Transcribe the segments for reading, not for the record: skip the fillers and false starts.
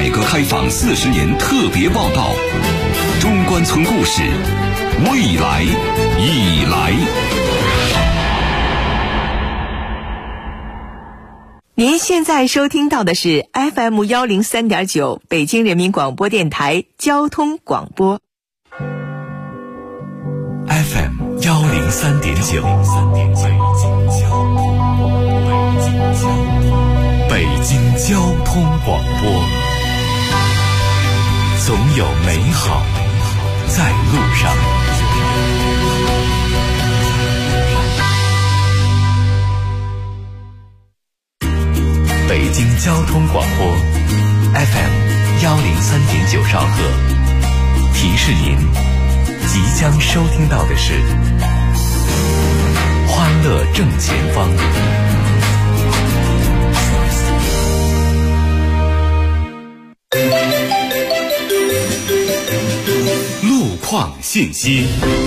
改革开放40年特别报道，中关村故事，未来已来。 您现在收听到的是 FM 103.9北京人民广播电台交通广播。 FM 103.9，北京交通广播，总有美好在路上。北京交通广播 FM 103.9兆赫，提示您即将收听到的是欢乐正前方。路况信息。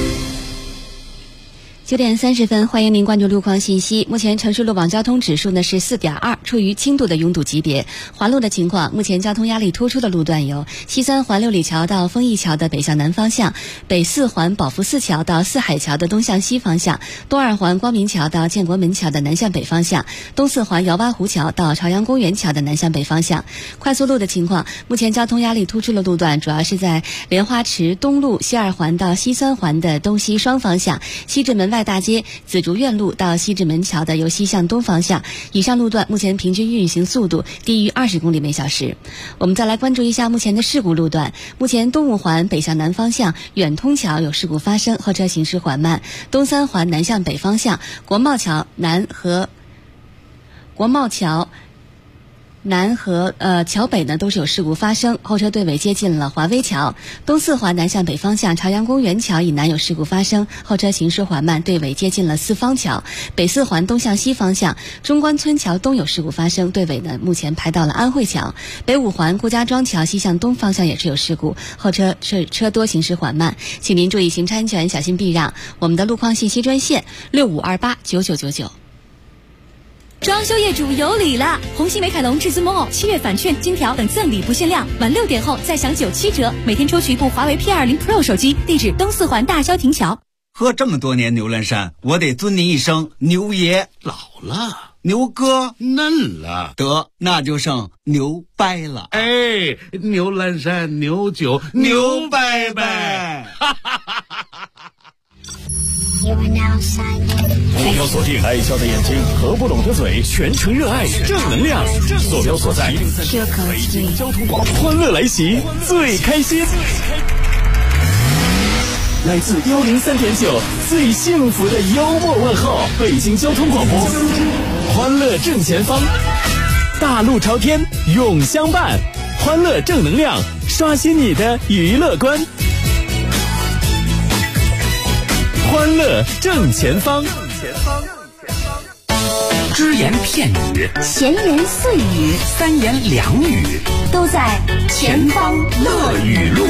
9点30分，欢迎您关注路况信息。目前城市路网交通指数呢是 4.2， 处于轻度的拥堵级别。环路的情况，目前交通压力突出的路段有西三环六里桥到丰益桥的北向南方向，北四环宝福寺桥到四海桥的东向西方向，东二环光明桥到建国门桥的南向北方向，东四环姚洼湖桥到朝阳公园桥的南向北方向。快速路的情况，目前交通压力突出的路段主要是在莲花池东路西二环到西三环的东西双方向，西直门外大街紫竹院路到西直门桥的由西向东方向。以上路段目前平均运行速度低于20公里每小时。我们再来关注一下目前的事故路段。目前东五环北向南方向远通桥有事故发生，后车行驶缓慢。东三环南向北方向国贸桥南和桥北呢都是有事故发生，后车队尾接近了华威桥。东四环南向北方向朝阳公园桥以南有事故发生，后车行驶缓慢，队尾接近了四方桥。北四环东向西方向中关村桥东有事故发生，队尾呢目前排到了安慧桥。北五环顾家庄桥西向东方向也是有事故，后车多，行驶缓慢，请您注意行车安全，小心避让。我们的路况信息专线65289999。 装修业主有礼了！红星美凯龙至尊 Mall 7月返券、金条等赠礼不限量，晚6点后再享97折，每天抽取一部华为 P20 Pro 手机。地址东四环大萧亭桥。 喝这么多年牛栏山，我得尊您一声牛爷。 老了， 牛哥嫩了， 得那就剩牛掰了。 哎，牛栏山牛酒牛掰掰。 目标锁定爱笑的眼睛和不懂的嘴，全程热爱正能量。坐标所在北京交通广播，欢乐来袭，最开心。来自103.9最幸福的幽默问候，北京交通广播，欢乐正前方，大路朝天永相伴，欢乐正能量，刷新你的娱乐观。欢乐正前方， 只言片语， 闲言碎语， 三言两语， 都在前方乐语录。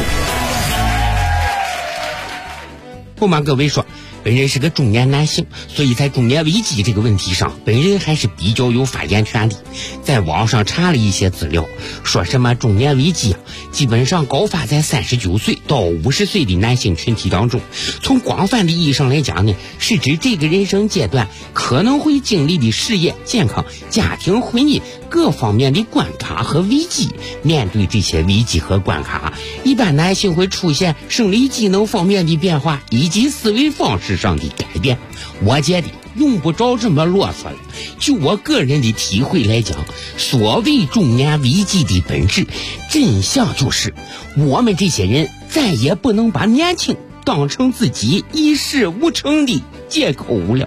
不瞒各位说，本人是个中年男性，所以在中年危机这个问题上，本人还是比较有发言权的。在网上查了一些资料，说什么中年危机基本上高发在39岁到50岁的男性群体当中。从广泛的意义上来讲呢，是指这个人生阶段可能会经历的事业、健康、家庭、婚姻各方面的关卡和危机。面对这些危机和关卡，一般男性会出现生理机能方面的变化以及思维方式上的改变。我觉得用不着这么啰嗦了。就我个人的体会来讲，所谓中年危机的本质真相就是我们这些人再也不能把年轻当成自己一事无成的借口了。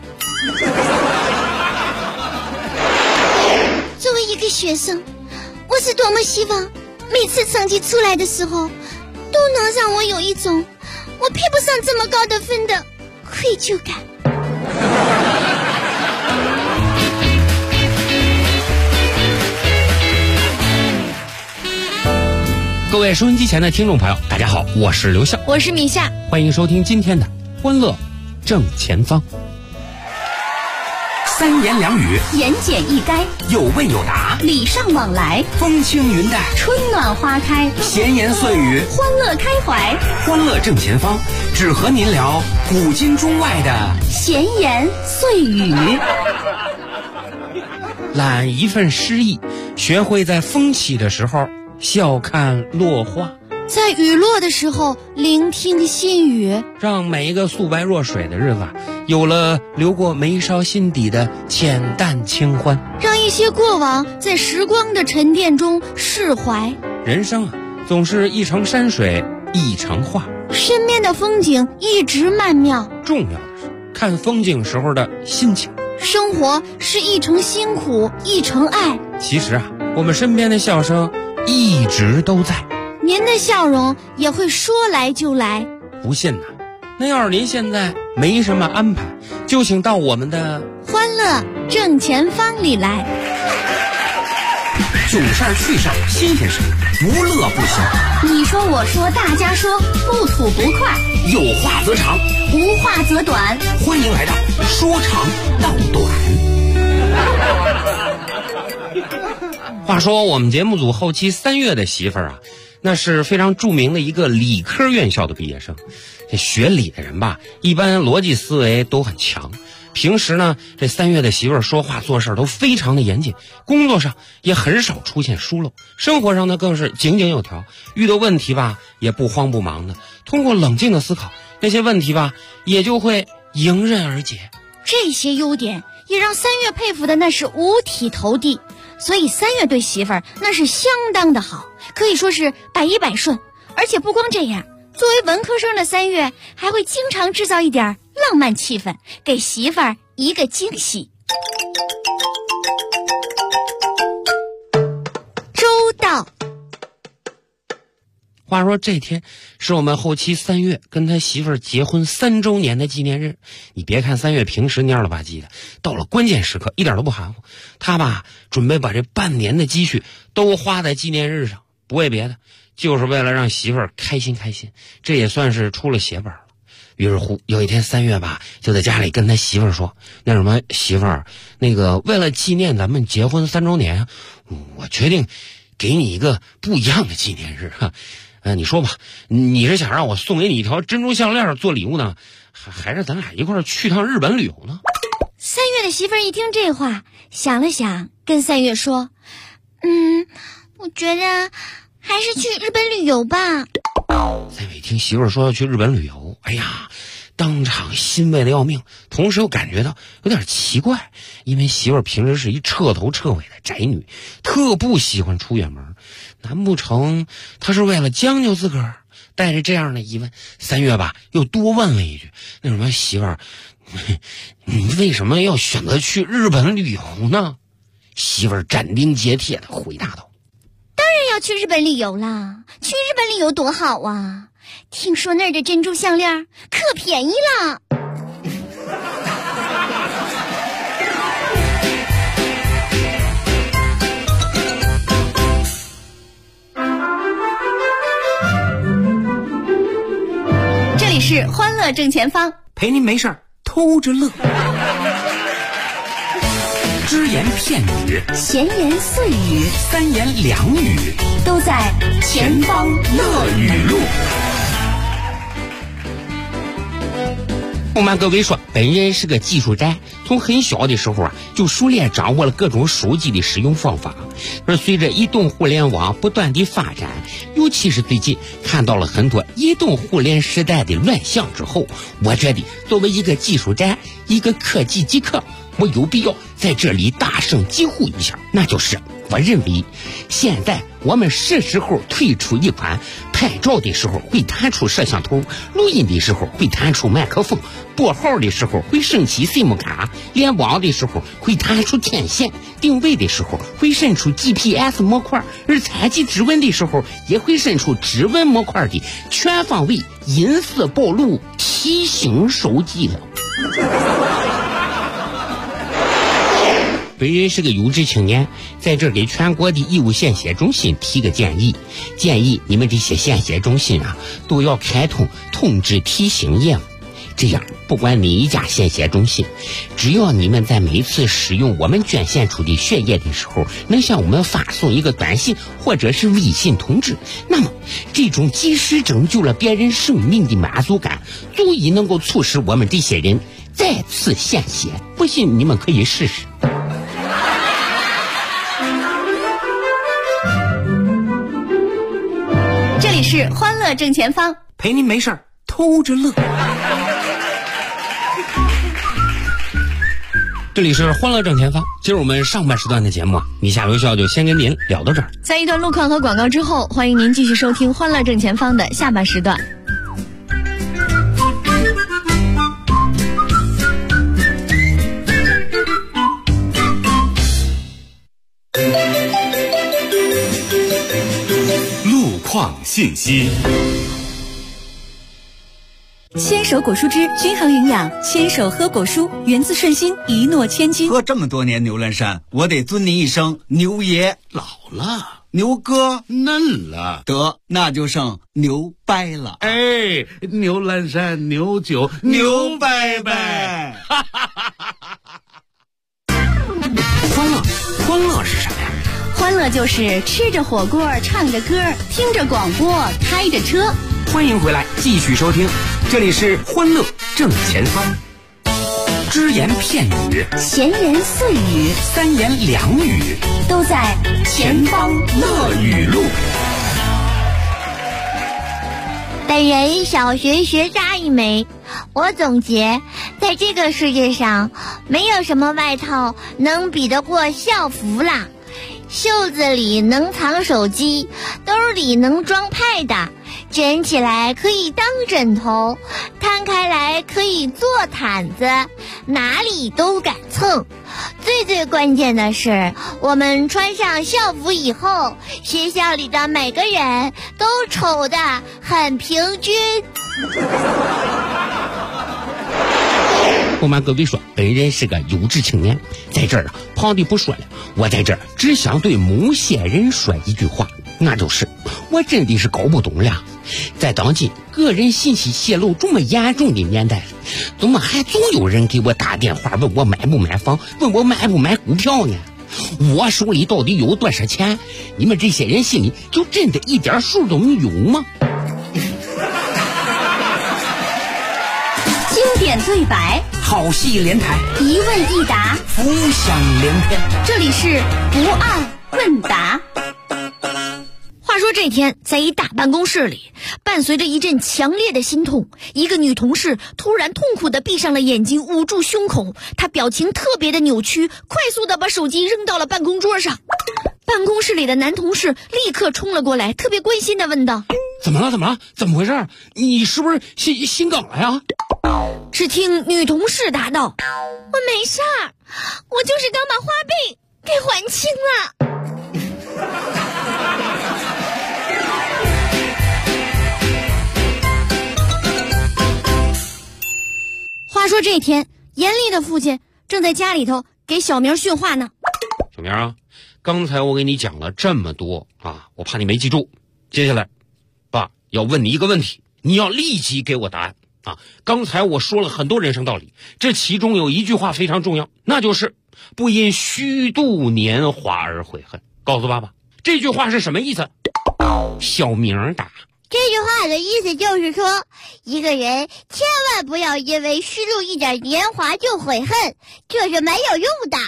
作为一个学生，我是多么希望每次成绩出来的时候都能让我有一种我配不上这么高的分的愧疚感。 各位收音机前的听众朋友，大家好，我是刘笑， 我是米夏， 欢迎收听今天的欢乐正前方。 三言两语， 言简意赅， 有问有答， 礼尚往来， 风轻云淡， 春暖花开， 闲言碎语， 欢乐开怀， 欢乐正前方，只和您聊古今中外的闲言碎语。 揽一份诗意，学会在风起的时候笑看落花， 在雨落的时候聆听细语， 让每一个素白若水的日子有了流过眉梢心底的浅淡清欢， 让一些过往在时光的沉淀中释怀。 人生啊，总是一程山水一程画， 身边的风景一直曼妙， 重要的是看风景时候的心情。 生活是一程辛苦一程爱， 其实啊，我们身边的笑声一直都在， 您的笑容也会说来就来。 不信呐，那要是您现在没什么安排，就请到我们的欢乐正前方里来。 囧事儿趣事儿新鲜事，不乐不休。 你说我说大家说，不吐不快， 有话则长， 无话则短。 欢迎来到说长道短。 话说我们节目组后期3月的媳妇儿啊，那是非常著名的一个理科院校的毕业生。这学理的人吧，一般逻辑思维都很强，平时呢，这3月的媳妇儿说话做事都非常的严谨，工作上也很少出现疏漏，生活上呢更是井井有条，遇到问题吧也不慌不忙的，通过冷静的思考，那些问题吧也就会迎刃而解。 这些优点也让3月佩服的那是五体投地，所以3月对媳妇儿那是相当的好，可以说是百依百顺。而且不光这样，作为文科生的3月还会经常制造一点浪漫气氛，给媳妇儿一个惊喜。周到。 话说这天是我们后期3月跟他媳妇儿结婚3周年的纪念日。你别看3月平时蔫了吧唧的，到了关键时刻一点都不含糊。他吧准备把这半年的积蓄都花在纪念日上，不为别的，就是为了让媳妇儿开心开心，这也算是出了血本了。于是乎有一天3月吧，就在家里跟他媳妇儿说，那什么媳妇儿，那个为了纪念咱们结婚3周年，我决定给你一个不一样的纪念日哈。你说吧，你是想让我送给你一条珍珠项链做礼物呢，还是咱俩一块儿去趟日本旅游呢 ？3月的媳妇儿一听这话，想了想，跟3月说：“我觉得还是去日本旅游吧。 ”3月一听媳妇儿说要去日本旅游，哎呀，当场欣慰的要命，同时又感觉到有点奇怪，因为媳妇儿平时是一彻头彻尾的宅女，特不喜欢出远门。难不成她是为了将就自个儿？带着这样的疑问，3月吧又多问了一句：“那什么媳妇儿，你为什么要选择去日本旅游呢？”媳妇儿斩钉截铁的回答道：“ 当然要去日本旅游啦！去日本旅游多好啊！听说那儿的珍珠项链可便宜了。” 这里是欢乐正前方， 陪您没事儿偷着乐。只言片语， 闲言碎语， 三言两语， 都在前方乐语录。 不瞒各位说，本人是个技术宅，从很小的时候啊就熟练掌握了各种手机的使用方法。而随着移动互联网不断的发展，尤其是最近看到了很多移动互联时代的乱象之后，我觉得作为一个技术宅，一个科技极客，我有必要在这里大声疾呼一下，那就是我认为现在我们是时候推出一款拍照的时候会弹出摄像头，录音的时候会弹出麦克风，拨号的时候会升起 SIM 卡，联网的时候会弹出天线，定位的时候会伸出 GPS 模块，而采集指纹的时候也会伸出指纹模块的全方位隐私暴露提醒手机了。本人是个有志青年，在这给全国的义务献血中心提个建议，建议你们这些献血中心啊，都要开通通知提醒业务。 这样，不管哪一家献血中心，只要你们在每次使用我们捐献出的血液的时候，能向我们发送一个短信或者是微信通知，那么这种及时拯救了别人生命的满足感，足以能够促使我们这些人再次献血。不信你们可以试试。 这里是欢乐正前方， 陪您没事儿偷着乐。 这里是欢乐正前方，今儿我们上半时段的节目你下楼笑就先跟您聊到这儿。 在一段路况和广告之后，欢迎您继续收听欢乐正前方的下半时段。 路况信息。 牵手果蔬汁均衡营养，牵手喝果蔬，源自顺心，一诺千金。 喝这么多年牛栏山，我得尊您一声牛爷。 老了， 牛哥嫩了， 得那就剩牛掰了。 哎，牛栏山牛酒牛掰掰。 欢乐是什么呀？ 欢乐就是吃着火锅，唱着歌，听着广播，开着车。 欢迎回来，继续收听，这里是欢乐正前方。只言片语， 闲言碎语， 三言两语， 都在前方乐语录。 本人小学学渣一枚，我总结，在这个世界上，没有什么外套能比得过校服啦。袖子里能藏手机，兜里能装 pad， 卷起来可以当枕头，摊开来可以做毯子，哪里都敢蹭。最关键的是，我们穿上校服以后，学校里的每个人都丑得很平均。 不瞒各位说，本人是个优质青年，在这儿旁的不说了，我在这儿只想对某些人说一句话，那就是我真的是搞不懂了，在当今个人信息泄露这么严重的年代，怎么还总有人给我打电话问我买不买房，问我买不买股票呢？我手里到底有多少钱？你们这些人心里就真的一点数都没有吗？ 经典对白， 好戏连台， 一问一答， 浮想联翩。 这里是不二问答。 话说这天，在一大办公室里，伴随着一阵强烈的心痛，一个女同事突然痛苦地闭上了眼睛，捂住胸口，她表情特别的扭曲，快速地把手机扔到了办公桌上。办公室里的男同事立刻冲了过来，特别关心地问道： 怎么了？怎么回事？你是不是心梗了呀？ 只听女同事答道：我没事儿，我就是刚把花呗给还清了。话说这天，严厉的父亲正在家里头给小明训话呢。 小明啊，刚才我给你讲了这么多啊，我怕你没记住。接下来，爸要问你一个问题，你要立即给我答案啊！刚才我说了很多人生道理，这其中有一句话非常重要，那就是不因虚度年华而悔恨。告诉爸爸，这句话是什么意思？小明答。 这句话的意思就是说，一个人千万不要因为虚度一点年华就悔恨，这是没有用的。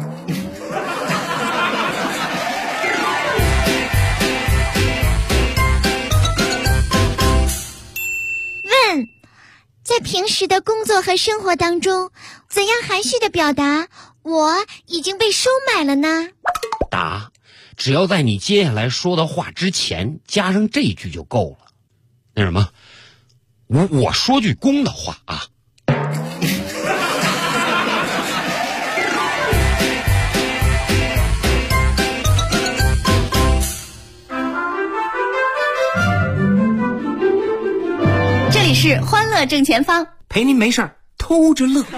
问：在平时的工作和生活当中，怎样含蓄的表达我已经被收买了呢？ 答：只要在你接下来说的话之前加上这句就够了。那什么，我说句公道话啊。 这里是欢乐正前方， 陪您没事儿偷着乐。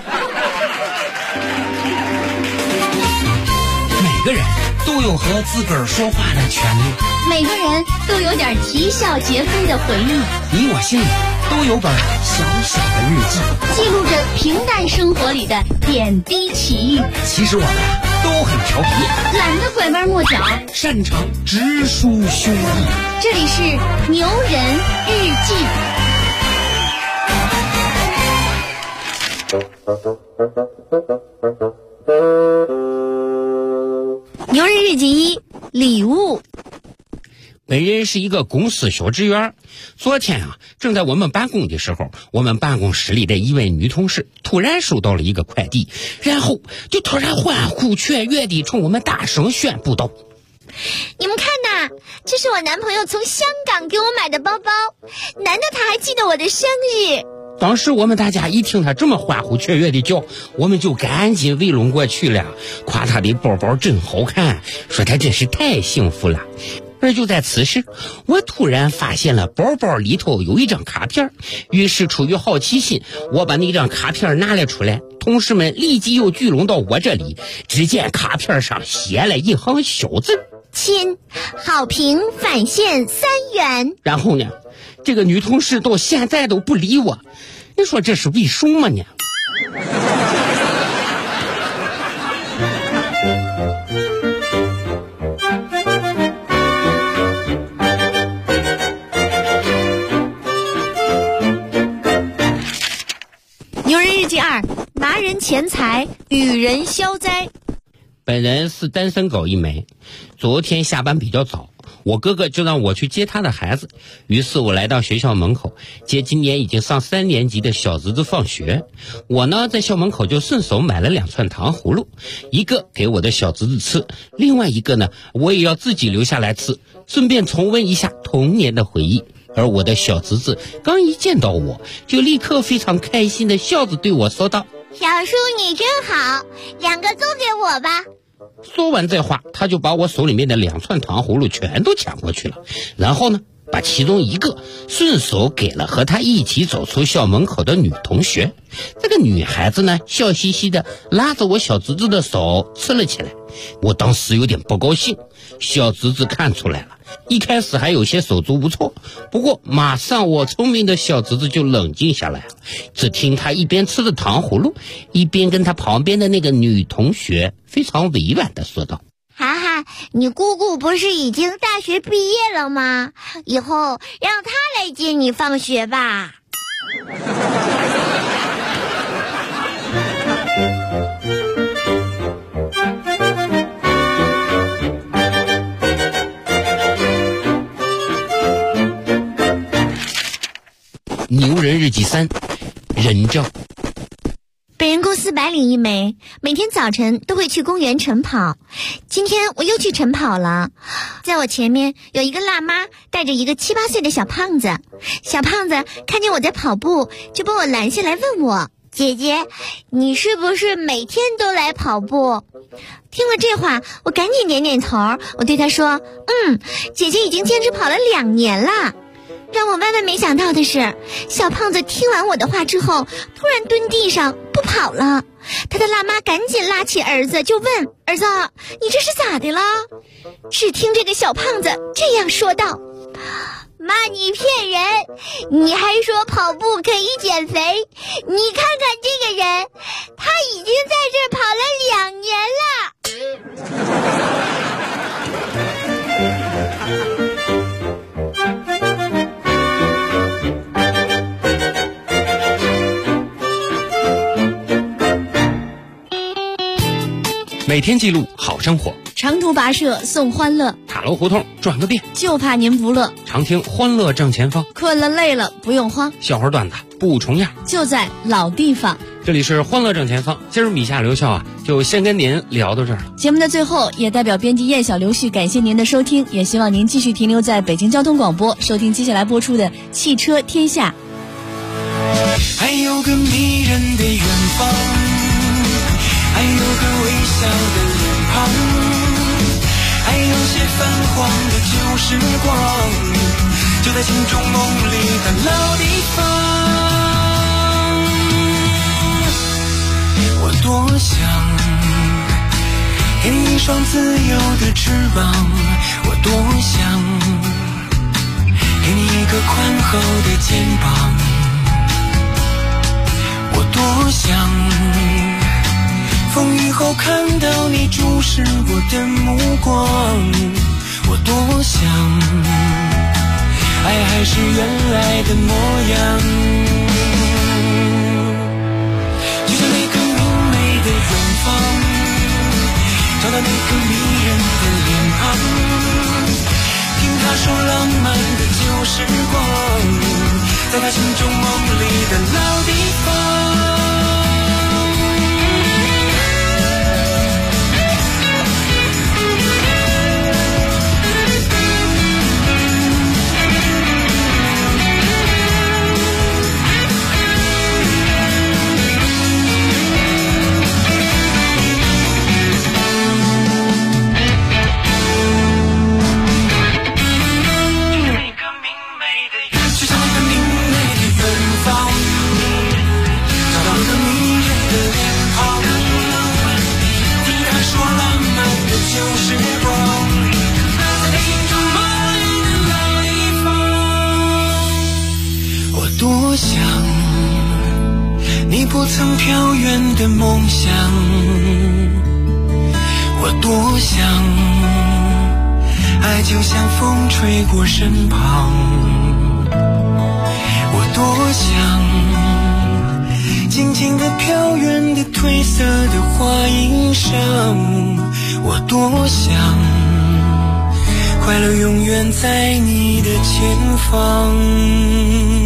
每个人都有和自个儿说话的权利， 每个人都有点啼笑皆非的回忆。 你我心里都有本小小的日记， 记录着平淡生活里的点滴奇遇。 其实我们都很调皮， 懒得拐弯抹角， 擅长直抒胸臆。 这里是牛人日记。牛人日记一，礼物。 本人是一个公司小职员，昨天正在我们办公的时候，我们办公室里的一位女同事突然收到了一个快递，然后就突然欢呼雀跃地冲我们大声宣布道： 你们看呐，这是我男朋友从香港给我买的包包，难道他还记得我的生日？ 当时我们大家一听他这么欢呼雀跃的叫，我们就赶紧围拢过去了，夸他的包包真好看，说他真是太幸福了。而就在此时，我突然发现了包包里头有一张卡片，于是出于好奇心，我把那张卡片拿了出来，同事们立即又聚拢到我这里。只见卡片上写了一行小字： 亲，好评返现3元。 然后呢，这个女同事到现在都不理我，你说这是为什么呢？ 牛人日记2，拿人钱财与人消灾。 本人是单身狗一枚，昨天下班比较早，我哥哥就让我去接他的孩子，于是我来到学校门口接今年已经上3年级的小侄子放学。我呢在校门口就顺手买了2串糖葫芦，一个给我的小侄子吃，另外一个呢我也要自己留下来吃，顺便重温一下童年的回忆。而我的小侄子刚一见到我，就立刻非常开心的笑着对我说道： 小叔你真好，2个都给我吧。 说完这话，他就把我手里面的2串糖葫芦全都抢过去了，然后呢把其中一个顺手给了和他一起走出校门口的女同学。这个女孩子呢笑嘻嘻的拉着我小侄子的手吃了起来。我当时有点不高兴，小侄子看出来了，一开始还有些手足无措，不过马上我聪明的小侄子就冷静下来了。只听他一边吃着糖葫芦，一边跟他旁边的那个女同学非常委婉的说道： 哈哈，你姑姑不是已经大学毕业了吗？以后让她来接你放学吧。 牛人日记3，人证。 本人公司白领一枚，每天早晨都会去公园晨跑。今天我又去晨跑了，在我前面有一个辣妈带着一个7、8岁的小胖子。小胖子看见我在跑步，就把我拦下来问我：姐姐，你是不是每天都来跑步？听了这话，我赶紧点点头，我对他说：姐姐已经坚持跑了2年了。让我万万没想到的是，小胖子听完我的话之后，突然蹲地上不跑了。他的辣妈赶紧拉起儿子就问：儿子，你这是咋的了？只听这个小胖子这样说道：妈，你骗人，你还说跑步可以减肥，你看看这个人，他已经在这跑了2年了。 每天记录好生活， 长途跋涉送欢乐， 塔楼胡同转个遍， 就怕您不乐。 常听欢乐正前方， 困了累了不用慌， 笑话段子不重样， 就在老地方。 这里是欢乐正前方，今儿米夏留校就先跟您聊到这儿了。 节目的最后，也代表编辑燕小刘旭感谢您的收听，也希望您继续停留在北京交通广播，收听接下来播出的《汽车天下》。 还有个迷人的远方，还有个微笑的脸庞，还有些泛黄的旧时光，就在心中梦里的老地方。我多想给你一双自由的翅膀，我多想给你一个宽厚的肩膀。 多想风雨后看到你注视我的目光，我多想爱还是原来的模样，就像那个明媚的远方，找到那个迷人的脸庞，听他说浪漫的旧时光，在他心中梦里的老地方。多想你不曾飘远的梦想，我多想爱就像风吹过身旁，我多想静静地飘远的褪色的花衣裳，我多想快乐永远在你的前方。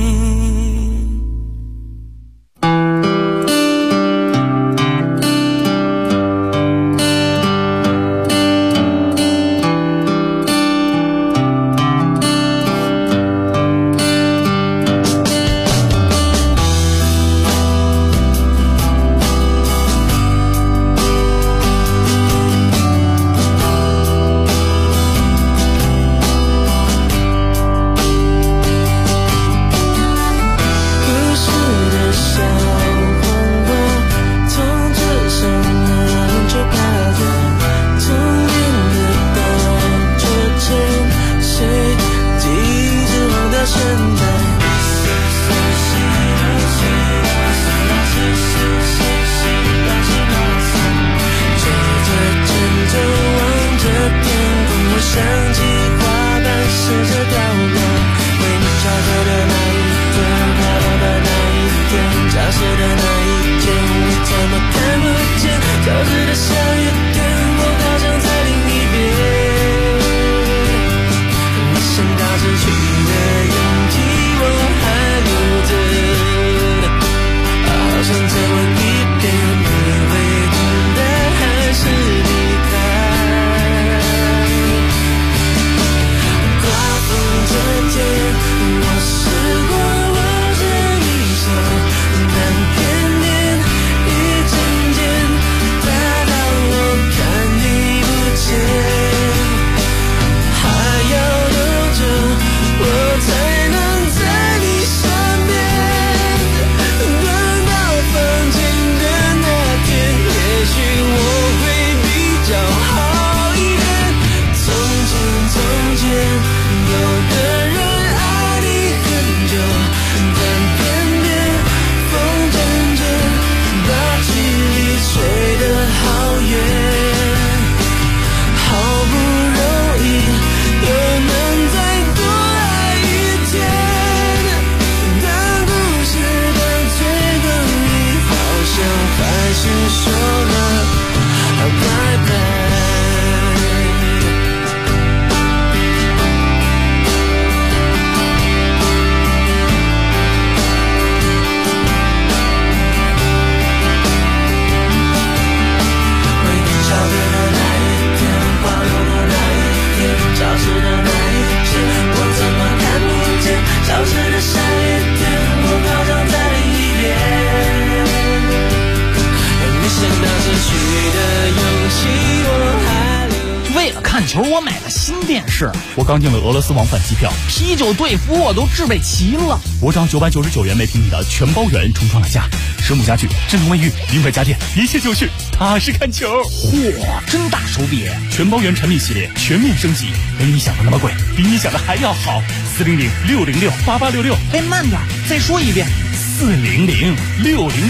我刚订了俄罗斯往返机票，啤酒队服我都置备齐了。我涨999元每平米的全包圆重创了价，生母家具、智能卫浴、名牌家电，一切就绪，踏实看球。 嚯，真大手笔！ 全包圆产品系列全面升级，没你想的那么贵，比你想的还要好。400-606-8866。 哎，慢点，再说一遍。 400-606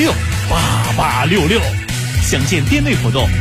8866，详见店内活动。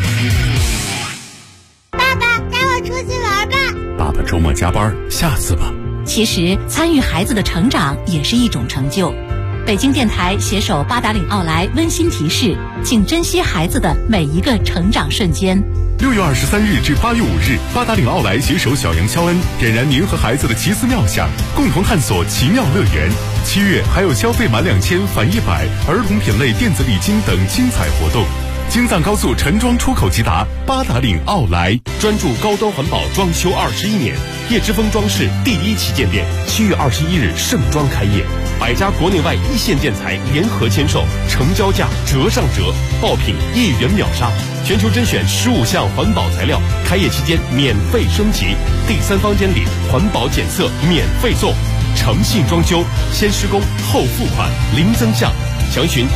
爸爸带我出去玩吧。 爸爸周末加班，下次吧。 其实参与孩子的成长也是一种成就。北京电台携手八达岭奥莱温馨提示，请珍惜孩子的每一个成长瞬间。 6月23日至8月5日，八达岭奥莱携手小杨肖恩，点燃您和孩子的奇思妙想，共同探索奇妙乐园。7月还有消费满2000返100，儿童品类电子礼金等精彩活动。京藏高速陈庄出口即达，八达岭奥莱专注高端环保装修21年，叶之峰装饰第1旗舰店7月21日盛装开业，100家国内外一线建材联合签售，成交价折上折，爆品1元秒杀，全球甄选15项环保材料，开业期间免费升级，第3方监理，环保检测免费送，诚信装修，先施工后付款，零增项。详询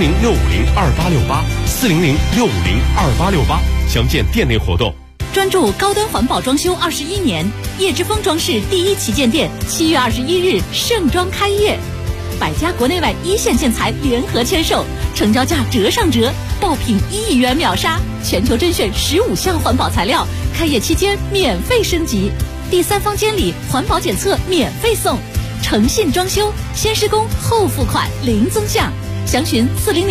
400-650-2868，400-650-2868，详见店内活动。 专注高端环保装修21年，叶之峰装饰第1旗舰店7月21日盛装开业，100家国内外一线建材联合签售，成交价折上折，爆品1元秒杀，全球甄选15项环保材料，开业期间免费升级，第3方监理，环保检测免费送，诚信装修，先施工后付款，零增项。详询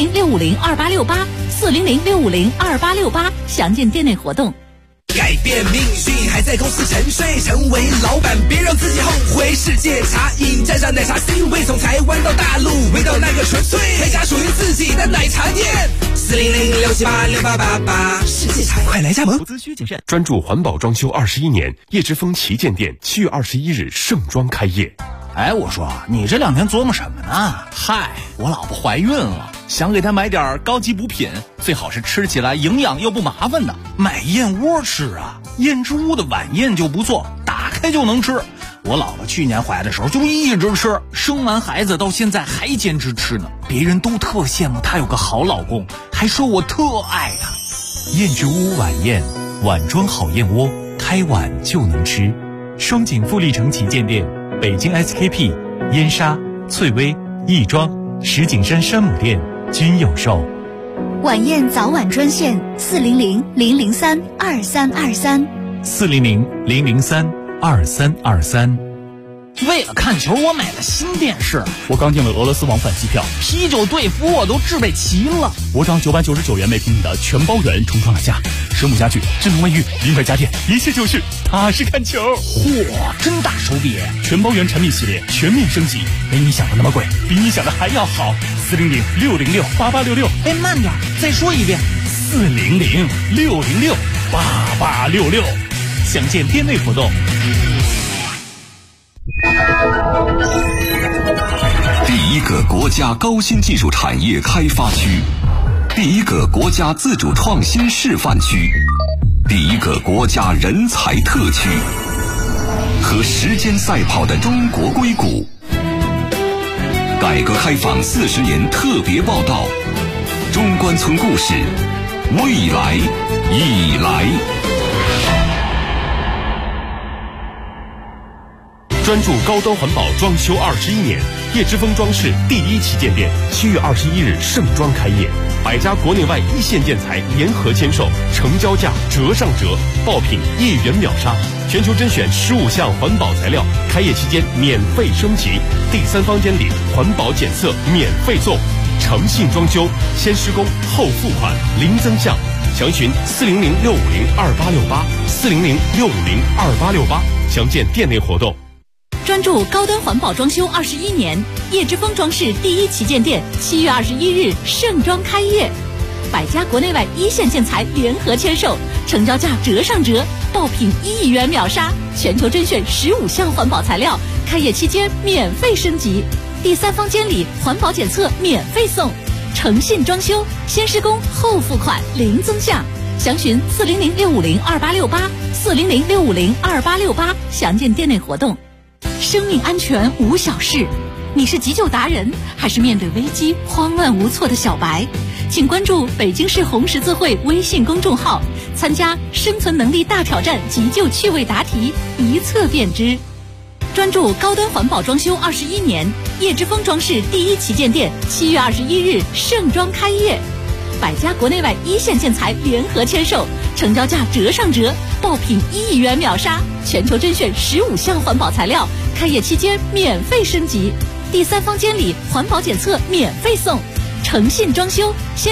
400-650-2868，400-650-2868，详见店内活动。 改变命运还在公司沉睡，成为老板别让自己后悔。世界茶饮沾上奶茶 C 味，从台湾到大陆，味道那个纯粹，开家属于自己的奶茶店。400-678-6888，世界茶快来加盟。 投资需谨慎。专注环保装修21年，叶之峰旗舰店7月21日盛装开业。 哎，我说你这2天琢磨什么呢？嗨，我老婆怀孕了，想给她买点高级补品，最好是吃起来营养又不麻烦的。买燕窝吃啊，燕之屋的晚宴就不错，打开就能吃。我老婆去年怀的时候就一直吃，生完孩子到现在还坚持吃呢。别人都特羡慕她有个好老公，还说我特爱她。 燕之屋晚宴，碗装好燕窝，开碗就能吃。双井富力城旗舰店。北京 SKP、燕莎、翠微、亦庄、石景山山姆店均有售。 晚宴早晚专线400-003-2323。 400-003-2323。 为了看球，我买了新电视。 我刚订了俄罗斯往返机票， 啤酒、队服我都置备齐了。 我找999元每平米的全包圆重创了家，水母家具、智能卫浴、名牌家电，一切就是踏实看球。 嚯，真大手笔！ 全包圆产品系列全面升级，没你想的那么贵，比你想的还要好。400-606-8866。 哎，慢点，再说一遍。 400-606-8866，详见店内活动。 第一个国家高新技术产业开发区，第一个国家自主创新示范区，第一个国家人才特区，和时间赛跑的中国硅谷。改革开放40年特别报道，中关村故事，未来已来。 专注高端环保装修21年，叶之峰装饰第1旗舰店7月21日盛装开业，100家国内外一线建材联合签售，成交价折上折，爆品1元秒杀，全球甄选15项环保材料，开业期间免费升级，第3方监理，环保检测免费送，诚信装修，先施工后付款，零增项。详询400-650-2868，400-650-2868，详见店内活动。 专注高端环保装修21年，叶之峰装饰第1旗舰店7月21日盛装开业，100家国内外一线建材联合签售，成交价折上折，爆品1元秒杀，全球甄选15项环保材料，开业期间免费升级，第3方监理，环保检测免费送，诚信装修，先施工后付款，零增项。详询400-650-2868，400-650-2868，详见店内活动。生命安全无小事，你是急救达人，还是面对危机慌乱无措的小白？请关注北京市红十字会微信公众号，参加生存能力大挑战急救趣味答题，一测便知。 专注高端环保装修21年，叶之峰装饰第一旗舰店7月21日盛装开业，100家国内外一线建材联合签售，成交价折上折，爆品1亿元秒杀，全球甄选15项环保材料，开业期间免费升级，第3方监理环保检测免费送，诚信装修。